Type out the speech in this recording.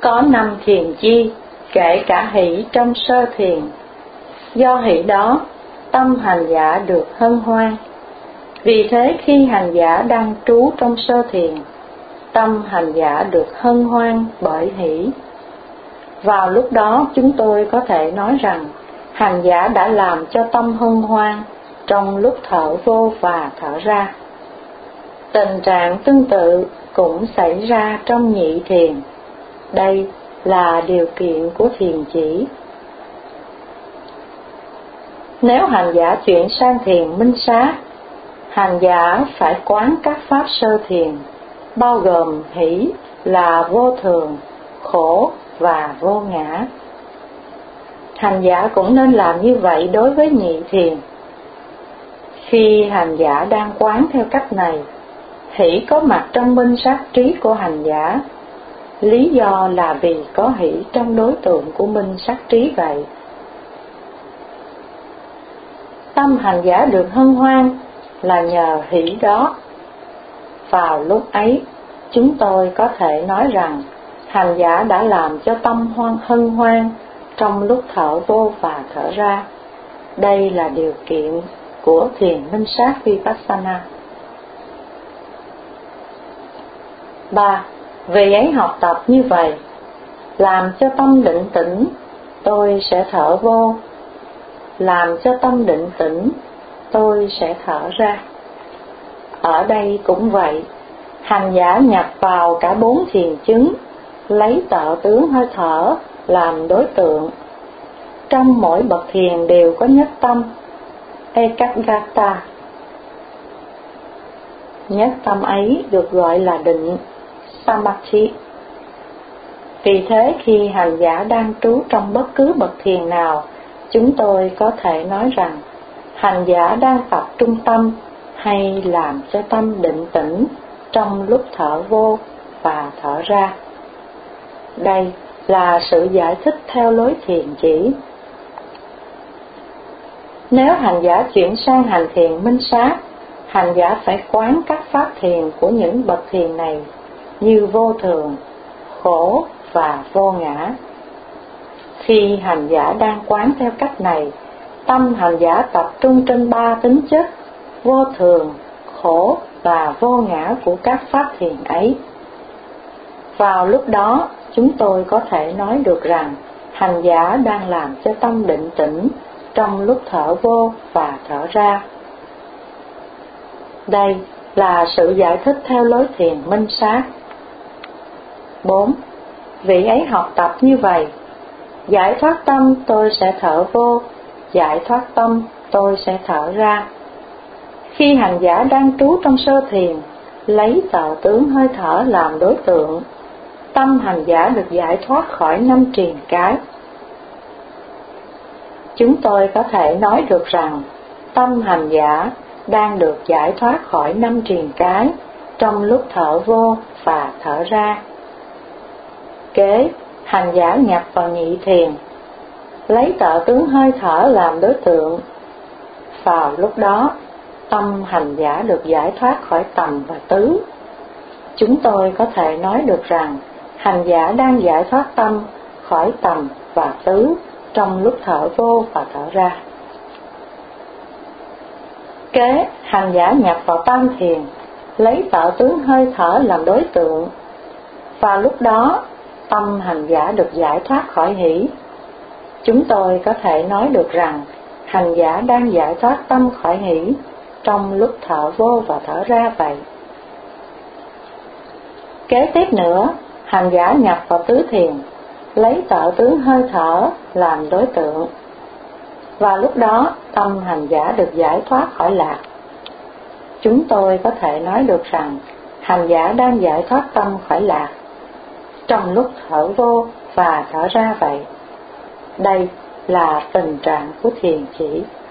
Có 5 thiền chi, kể cả hỷ trong sơ thiền. Do hỷ đó, tâm hành giả được hân hoan. Vì thế khi hành giả đang trú trong sơ thiền, tâm hành giả được hân hoan bởi hỷ. Vào lúc đó chúng tôi có thể nói rằng hành giả đã làm cho tâm hân hoan trong lúc thở vô và thở ra. Tình trạng tương tự cũng xảy ra trong nhị thiền. Đây là điều kiện của thiền chỉ. Nếu hành giả chuyển sang thiền minh sát, hành giả phải quán các pháp sơ thiền, bao gồm hỷ là vô thường, khổ và vô ngã. Hành giả cũng nên làm như vậy đối với nhị thiền. Khi hành giả đang quán theo cách này, hỷ có mặt trong minh sát trí của hành giả. Lý do là vì có hỷ trong đối tượng của minh sát trí vậy. Tâm hành giả được hân hoan là nhờ hỷ đó. Vào lúc ấy, chúng tôi có thể nói rằng hành giả đã làm cho tâm hân hoan trong lúc thở vô và thở ra. Đây là điều kiện của thiền minh sát Vipassana. 3. Vì ấy học tập như vậy, làm cho tâm định tĩnh, tôi sẽ thở vô. Làm cho tâm định tĩnh, tôi sẽ thở ra. Ở đây cũng vậy, hành giả nhập vào cả 4 thiền chứng, lấy tợ tướng hơi thở làm đối tượng. Trong mỗi bậc thiền đều có nhất tâm, Ekaggata. Nhất tâm ấy được gọi là định, Samadhi. Vì thế khi hành giả đang trú trong bất cứ bậc thiền nào, chúng tôi có thể nói rằng hành giả đang tập trung tâm hay làm cho tâm định tĩnh trong lúc thở vô và thở ra. Đây là sự giải thích theo lối thiền chỉ. Nếu hành giả chuyển sang hành thiền minh sát, hành giả phải quán các pháp thiền của những bậc thiền này như vô thường, khổ và vô ngã. Khi hành giả đang quán theo cách này, tâm hành giả tập trung trên 3 tính chất vô thường, khổ và vô ngã của các pháp thiền ấy. Vào lúc đó, chúng tôi có thể nói được rằng hành giả đang làm cho tâm định tĩnh trong lúc thở vô và thở ra. Đây là sự giải thích theo lối thiền minh sát. 4. Vị ấy học tập như vậy, giải thoát tâm tôi sẽ thở vô, giải thoát tâm tôi sẽ thở ra. Khi hành giả đang trú trong sơ thiền, lấy tợ tướng hơi thở làm đối tượng, tâm hành giả được giải thoát khỏi 5 triền cái. Chúng tôi có thể nói được rằng tâm hành giả đang được giải thoát khỏi 5 triền cái trong lúc thở vô và thở ra. Kế, hành giả nhập vào nhị thiền, lấy tợ tướng hơi thở làm đối tượng. Vào lúc đó, tâm hành giả được giải thoát khỏi tầm và tứ. Chúng tôi có thể nói được rằng hành giả đang giải thoát tâm khỏi tầm và tứ trong lúc thở vô và thở ra. Kế, hành giả nhập vào tam thiền, lấy tợ tướng hơi thở làm đối tượng. Vào lúc đó, tâm hành giả được giải thoát khỏi hỷ. Chúng tôi có thể nói được rằng hành giả đang giải thoát tâm khỏi hỷ trong lúc thở vô và thở ra vậy. Kế tiếp nữa, hành giả nhập vào tứ thiền, lấy tợ tướng hơi thở làm đối tượng. Và lúc đó, tâm hành giả được giải thoát khỏi lạc. Chúng tôi có thể nói được rằng hành giả đang giải thoát tâm khỏi lạc trong lúc thở vô và thở ra vậy. Đây là tình trạng của thiền chỉ.